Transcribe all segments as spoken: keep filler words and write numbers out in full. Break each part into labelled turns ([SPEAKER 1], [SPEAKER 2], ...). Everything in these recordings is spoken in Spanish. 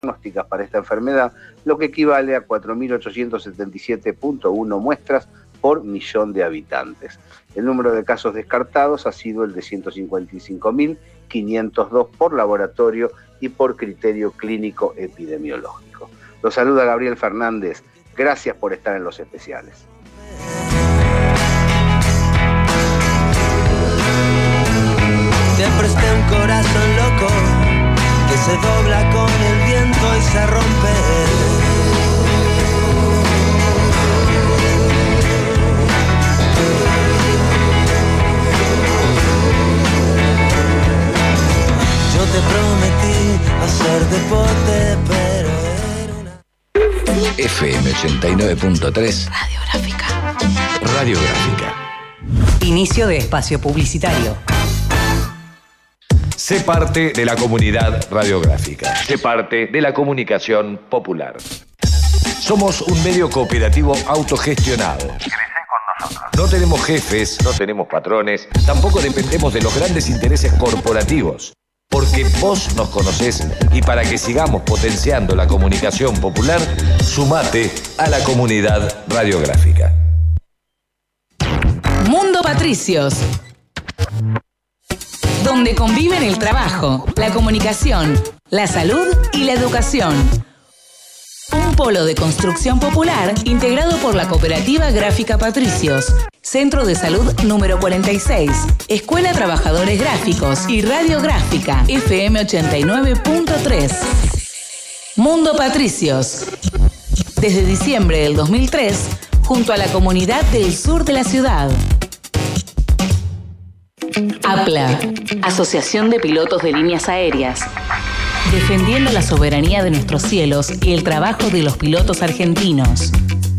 [SPEAKER 1] diagnósticas para esta enfermedad, lo que equivale a cuatro mil ochocientos setenta y siete punto uno muestras por millón de habitantes. El número de casos descartados ha sido el de ciento cincuenta y cinco mil quinientos dos por laboratorio y por criterio clínico epidemiológico. Los saluda Gabriel Fernández. Gracias por estar en Los Especiales.
[SPEAKER 2] Te presté un corazón loco que se dobla con el viento y se rompe. Yo te prometí hacer deporte, pero era una...
[SPEAKER 3] F M ochenta y nueve punto tres
[SPEAKER 4] Radiográfica.
[SPEAKER 3] Radiográfica.
[SPEAKER 4] Inicio de espacio publicitario.
[SPEAKER 3] Sé parte de la comunidad radiográfica. Sé parte de la comunicación popular. Somos un medio cooperativo autogestionado. No tenemos jefes, no tenemos patrones, tampoco dependemos de los grandes intereses corporativos. Porque vos nos conocés y para que sigamos potenciando la comunicación popular, sumate a la comunidad radiográfica.
[SPEAKER 5] Mundo Patricios, donde conviven el trabajo, la comunicación, la salud y la educación. Un polo de construcción popular integrado por la Cooperativa Gráfica Patricios, Centro de Salud número cuarenta y seis, Escuela Trabajadores Gráficos y Radiográfica F M ochenta y nueve punto tres. Mundo Patricios. Desde diciembre del dos mil tres, junto a la comunidad del sur de la ciudad. APLA, Asociación de Pilotos de Líneas Aéreas. Defendiendo la soberanía de nuestros cielos y el trabajo de los pilotos argentinos.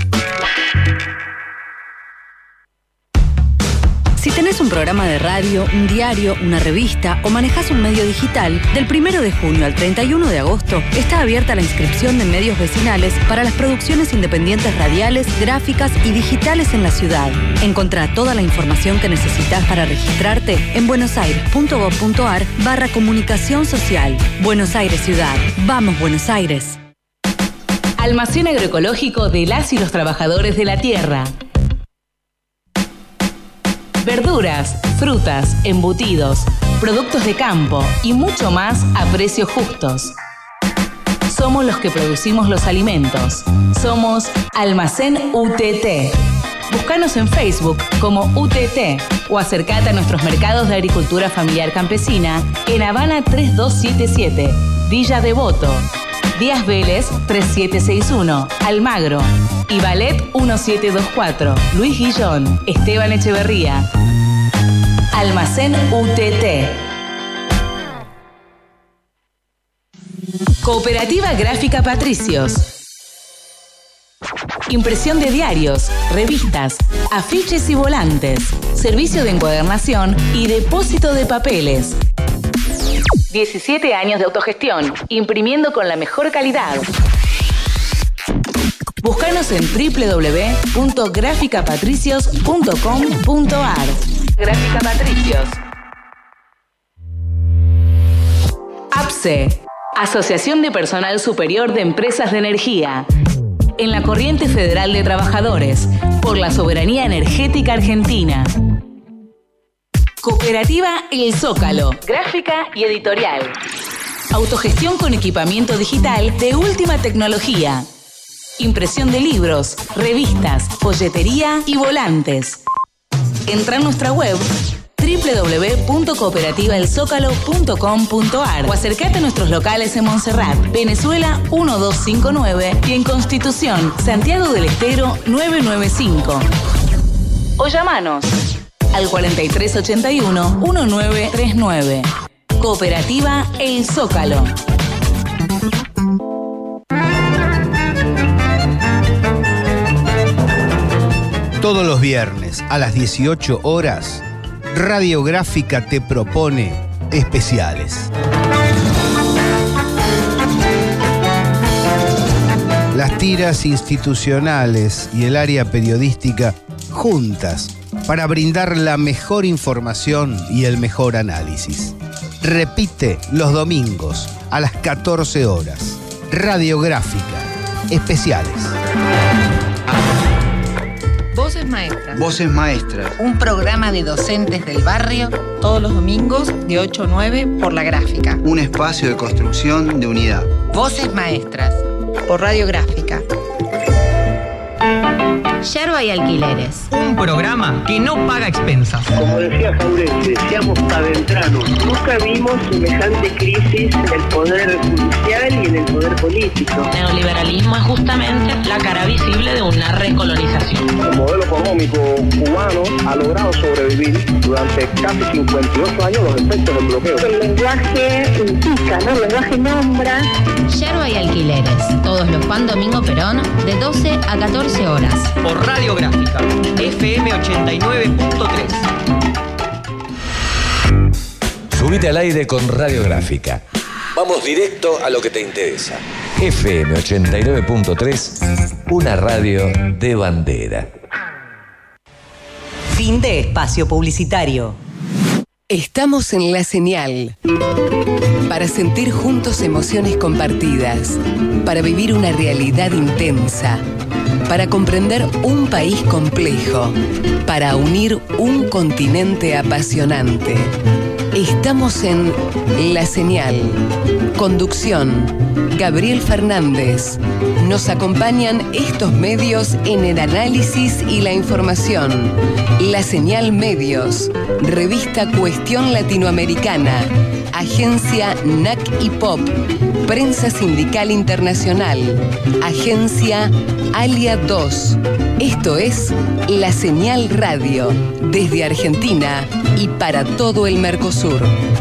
[SPEAKER 6] Si tenés un programa de radio, un diario, una revista o manejás un medio digital, del primero de junio al treinta y uno de agosto está abierta la inscripción de medios vecinales para las producciones independientes radiales, gráficas y digitales en la ciudad. Encontrá toda la información que necesitas para registrarte en buenosaires.gov.ar barra comunicación social. Buenos Aires Ciudad. ¡Vamos, Buenos Aires!
[SPEAKER 5] Almacén agroecológico de las y los trabajadores de la tierra. Verduras, frutas, embutidos, productos de campo y mucho más a precios justos. Somos los que producimos los alimentos. Somos Almacén U T T. Búscanos en Facebook como U T T o acercate a nuestros mercados de agricultura familiar campesina en Habana tres dos siete siete, Villa Devoto, Díaz Vélez tres siete seis uno, Almagro y Ballet uno siete dos cuatro, Luis Guillón, Esteban Echeverría. Almacén U T T. Cooperativa Gráfica Patricios. Impresión de diarios, revistas, afiches y volantes, servicio de encuadernación y depósito de papeles. diecisiete años de autogestión, imprimiendo con la mejor calidad. Búscanos en doble u doble u doble u punto gráfica patricios punto com punto a r. Gráfica Patricios. A P S E, Asociación de Personal Superior de Empresas de Energía. En la corriente federal de trabajadores, por la soberanía energética argentina. Cooperativa El Zócalo, gráfica y editorial. Autogestión con equipamiento digital de última tecnología. Impresión de libros, revistas, folletería y volantes. Entra en nuestra web doble u doble u doble u punto cooperativa el zócalo punto com punto a r o acercate a nuestros locales en Montserrat, Venezuela uno dos cinco nueve y en Constitución, Santiago del Estero nueve nueve cinco. O llamanos al cuarenta y tres ochenta y uno diecinueve treinta y nueve. Cooperativa El Zócalo.
[SPEAKER 7] Todos los viernes a las dieciocho horas, Radiográfica te propone especiales. Las tiras institucionales y el área periodística juntas para brindar la mejor información y el mejor análisis. Repite los domingos a las catorce horas. Radiográfica. Especiales.
[SPEAKER 8] Voces Maestras.
[SPEAKER 9] Voces Maestras.
[SPEAKER 8] Un programa de docentes del barrio todos los domingos de ocho a nueve por La Gráfica.
[SPEAKER 9] Un espacio de construcción de unidad.
[SPEAKER 8] Voces Maestras por Radiográfica.
[SPEAKER 10] Yerba y Alquileres.
[SPEAKER 11] Un programa que no paga expensas.
[SPEAKER 12] Como decía Jauretche, seamos padentranos. Nunca vimos semejante crisis en el poder judicial y en el poder político.
[SPEAKER 13] El neoliberalismo es justamente la cara visible de una recolonización.
[SPEAKER 14] El modelo económico cubano ha logrado sobrevivir durante casi cincuenta y ocho años los efectos del bloqueo.
[SPEAKER 15] El lenguaje indica, ¿no? El lenguaje nombra.
[SPEAKER 10] Yerba y Alquileres. Todos los Juan Domingo Perón, de doce a catorce horas.
[SPEAKER 11] Por Radiográfica, F M ochenta y nueve punto tres.
[SPEAKER 3] Subite al aire con Radiográfica. Vamos directo a lo que te interesa. F M ochenta y nueve punto tres, una radio de bandera.
[SPEAKER 4] Fin de espacio publicitario.
[SPEAKER 16] Estamos en La Señal para sentir juntos emociones compartidas, para vivir una realidad intensa, para comprender un país complejo, para unir un continente apasionante. Estamos en La Señal. Conducción, Gabriel Fernández. Nos acompañan estos medios en el análisis y la información. La Señal Medios, Revista Cuestión Latinoamericana, Agencia N A C y Pop, Prensa Sindical Internacional, Agencia Alia dos. Esto es La Señal Radio, desde Argentina y para todo el Mercosur.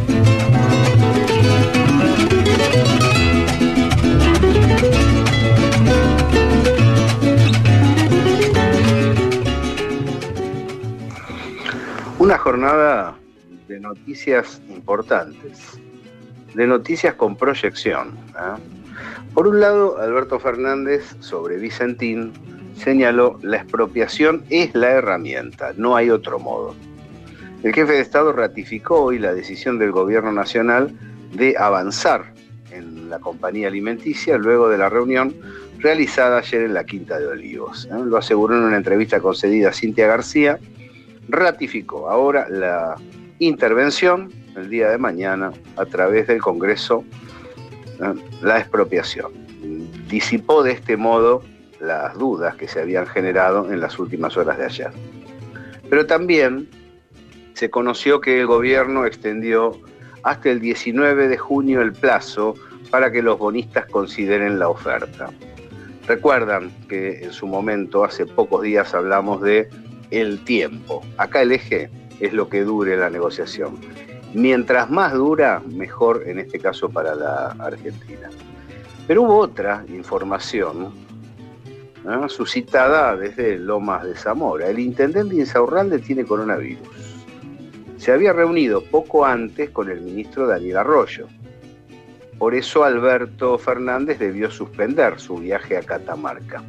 [SPEAKER 1] Una jornada de noticias importantes, de noticias con proyección, ¿eh? Por un lado, Alberto Fernández, sobre Vicentín, señaló: la expropiación es la herramienta, no hay otro modo. El jefe de Estado ratificó hoy la decisión del Gobierno Nacional de avanzar en la compañía alimenticia luego de la reunión realizada ayer en la Quinta de Olivos, ¿eh? Lo aseguró en una entrevista concedida a Cintia García. Ratificó ahora la intervención el día de mañana a través del Congreso, ¿eh? La expropiación. Disipó de este modo las dudas que se habían generado en las últimas horas de ayer. Pero también se conoció que el gobierno extendió hasta el diecinueve de junio el plazo para que los bonistas consideren la oferta. Recuerdan que en su momento, hace pocos días, hablamos de el tiempo. Acá el eje es lo que dure la negociación. Mientras más dura, mejor en este caso para la Argentina. Pero hubo otra información, ¿no?, suscitada desde Lomas de Zamora. El intendente Insaurralde tiene coronavirus. Se había reunido poco antes con el ministro Daniel Arroyo. Por eso Alberto Fernández debió suspender su viaje a Catamarca.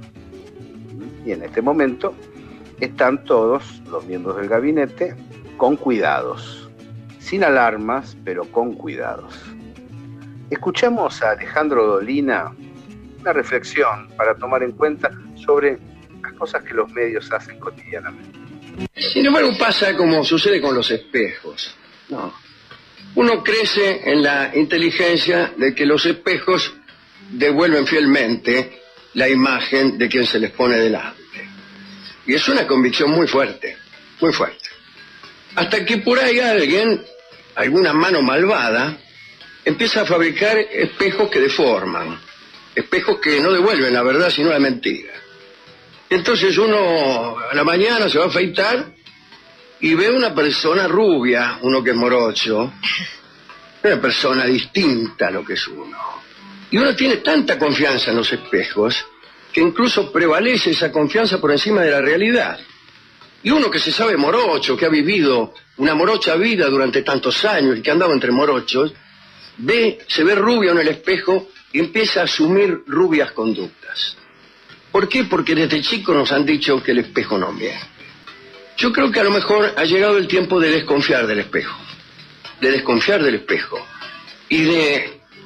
[SPEAKER 1] Y en este momento están todos los miembros del gabinete con cuidados, sin alarmas, pero con cuidados. Escuchamos a Alejandro Dolina una reflexión para tomar en cuenta sobre las cosas que los medios hacen cotidianamente.
[SPEAKER 17] Sin embargo, pasa como sucede con los espejos, ¿no? Uno crece en la inteligencia de que los espejos devuelven fielmente la imagen de quien se les pone delante. Y es una convicción muy fuerte, muy fuerte. Hasta que por ahí alguien, alguna mano malvada, empieza a fabricar espejos que deforman, espejos que no devuelven la verdad sino la mentira. Entonces uno a la mañana se va a afeitar y ve una persona rubia, uno que es morocho, una persona distinta a lo que es uno. Y uno tiene tanta confianza en los espejos que incluso prevalece esa confianza por encima de la realidad. Y uno que se sabe morocho, que ha vivido una morocha vida durante tantos años y que ha andado entre morochos, ve, se ve rubio en el espejo y empieza a asumir rubias conductas. ¿Por qué? Porque desde chico nos han dicho que el espejo no miente. Yo creo que a lo mejor ha llegado el tiempo de desconfiar del espejo, de desconfiar del espejo y de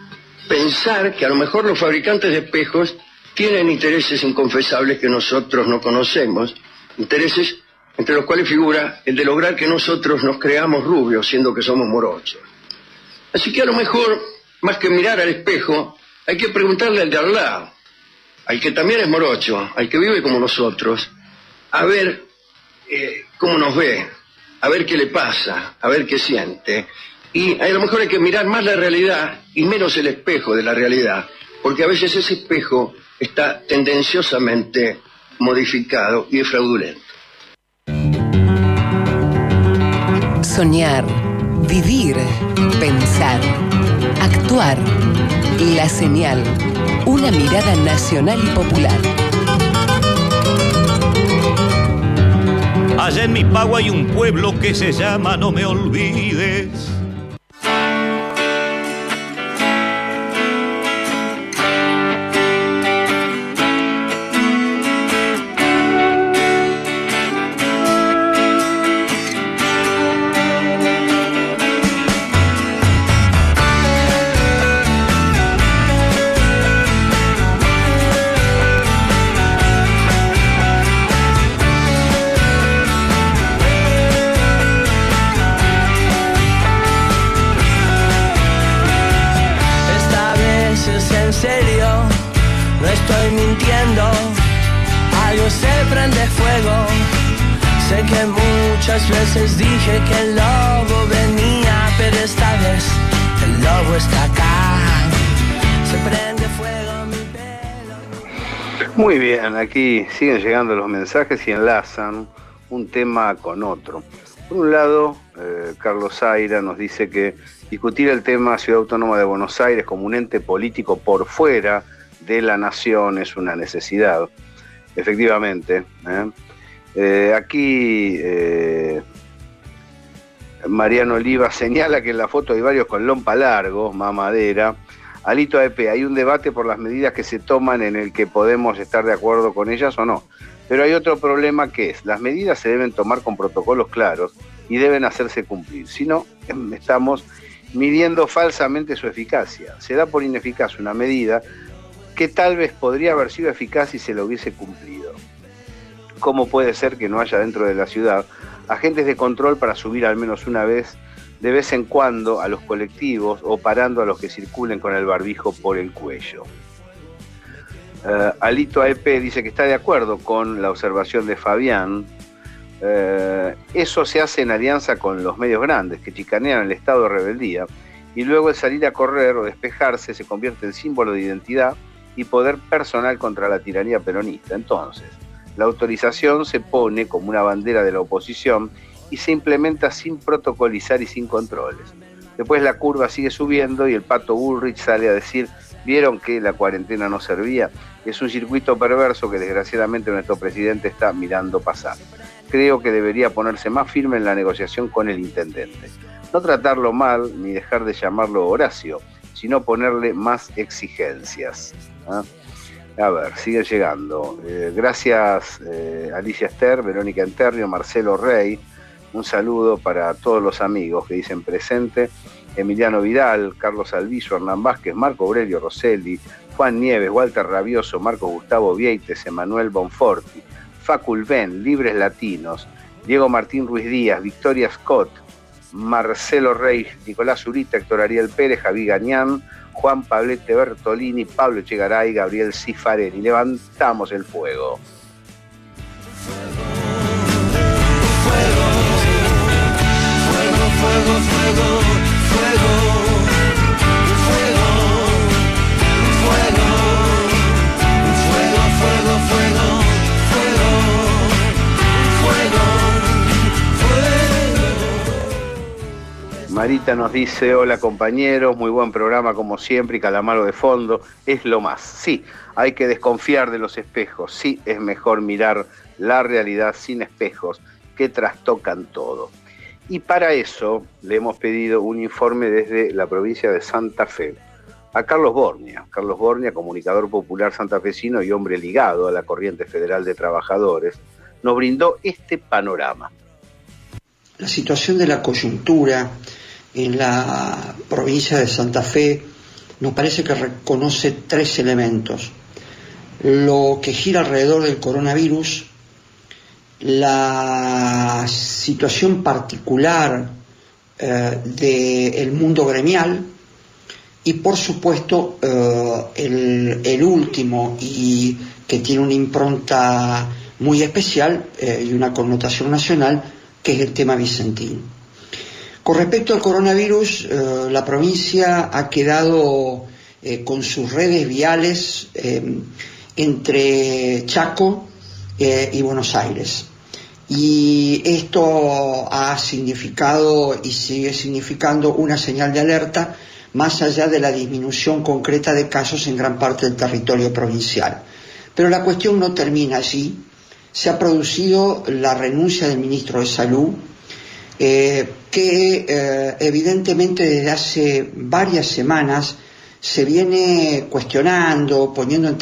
[SPEAKER 17] pensar que a lo mejor los fabricantes de espejos tienen intereses inconfesables que nosotros no conocemos, intereses entre los cuales figura el de lograr que nosotros nos creamos rubios, siendo que somos morochos. Así que a lo mejor, más que mirar al espejo, hay que preguntarle al de al lado, al que también es morocho, al que vive como nosotros, a ver eh, cómo nos ve, a ver qué le pasa, a ver qué siente. Y a lo mejor hay que mirar más la realidad y menos el espejo de la realidad, porque a veces ese espejo está tendenciosamente modificado y es fraudulento.
[SPEAKER 16] Soñar, vivir, pensar, actuar. La Señal, una mirada nacional y popular.
[SPEAKER 18] Allá en mi pago hay un pueblo que se llama No Me Olvides.
[SPEAKER 2] Muchas veces dije que el lobo venía, pero esta vez el lobo está acá. Se prende fuego mi pelo.
[SPEAKER 1] Muy bien, aquí siguen llegando los mensajes y enlazan un tema con otro. Por un lado, eh, Carlos Zaira nos dice que discutir el tema Ciudad Autónoma de Buenos Aires como un ente político por fuera de la nación es una necesidad. Efectivamente, ¿eh? Eh, aquí eh, Mariano Oliva señala que en la foto hay varios con lompa largo, mamadera. Alito A E P, hay un debate por las medidas que se toman en el que podemos estar de acuerdo con ellas o no. Pero hay otro problema que es, las medidas se deben tomar con protocolos claros y deben hacerse cumplir. Si no, estamos midiendo falsamente su eficacia. Se da por ineficaz una medida que tal vez podría haber sido eficaz si se lo hubiese cumplido. ¿Cómo puede ser que no haya dentro de la ciudad agentes de control para subir al menos una vez, de vez en cuando, a los colectivos o parando a los que circulen con el barbijo por el cuello? Uh, Alito A E P dice que está de acuerdo con la observación de Fabián. Uh, eso se hace en alianza con los medios grandes que chicanean el estado de rebeldía y luego el salir a correr o despejarse se convierte en símbolo de identidad y poder personal contra la tiranía peronista. Entonces, la autorización se pone como una bandera de la oposición y se implementa sin protocolizar y sin controles. Después la curva sigue subiendo y el Pato Bullrich sale a decir, ¿vieron que la cuarentena no servía? Es un circuito perverso que desgraciadamente nuestro presidente está mirando pasar. Creo que debería ponerse más firme en la negociación con el intendente. No tratarlo mal ni dejar de llamarlo Horacio, sino ponerle más exigencias. ¿Ah? A ver, sigue llegando. Eh, gracias eh, Alicia Ester, Verónica Enternio, Marcelo Rey. Un saludo para todos los amigos que dicen presente. Emiliano Vidal, Carlos Alviso, Hernán Vázquez, Marco Aurelio Rosselli, Juan Nieves, Walter Rabioso, Marco Gustavo Vieites, Emanuel Bonforti, Facul Ben, Libres Latinos, Diego Martín Ruiz Díaz, Victoria Scott, Marcelo Rey, Nicolás Zurita, Héctor Ariel Pérez, Javi Gañán, Juan Pablete Bertolini, Pablo Echegaray, Gabriel Cifarelli. Levantamos el fuego.
[SPEAKER 2] Fuego, fuego, fuego, fuego, fuego, fuego, fuego, fuego, fuego, fuego,
[SPEAKER 1] Marita nos dice, hola compañeros, muy buen programa como siempre y Calamaro de fondo, es lo más. Sí, hay que desconfiar de los espejos, sí, es mejor mirar la realidad sin espejos que trastocan todo. Y para eso le hemos pedido un informe desde la provincia de Santa Fe a Carlos Bornia. Carlos Bornia, comunicador popular santafesino y hombre ligado a la Corriente Federal de Trabajadores, nos brindó este panorama.
[SPEAKER 19] La situación de la coyuntura en la provincia de Santa Fe nos parece que reconoce tres elementos: lo que gira alrededor del coronavirus, la situación particular eh, del mundo gremial y, por supuesto, eh, el, el último, y que tiene una impronta muy especial eh, y una connotación nacional, que es el tema vicentín. Con respecto al coronavirus, eh, la provincia ha quedado eh, con sus redes viales eh, entre Chaco eh, y Buenos Aires. Y esto ha significado y sigue significando una señal de alerta, más allá de la disminución concreta de casos en gran parte del territorio provincial. Pero la cuestión no termina allí. Se ha producido la renuncia del ministro de Salud, eh, que eh, evidentemente desde hace varias semanas se viene cuestionando, poniendo en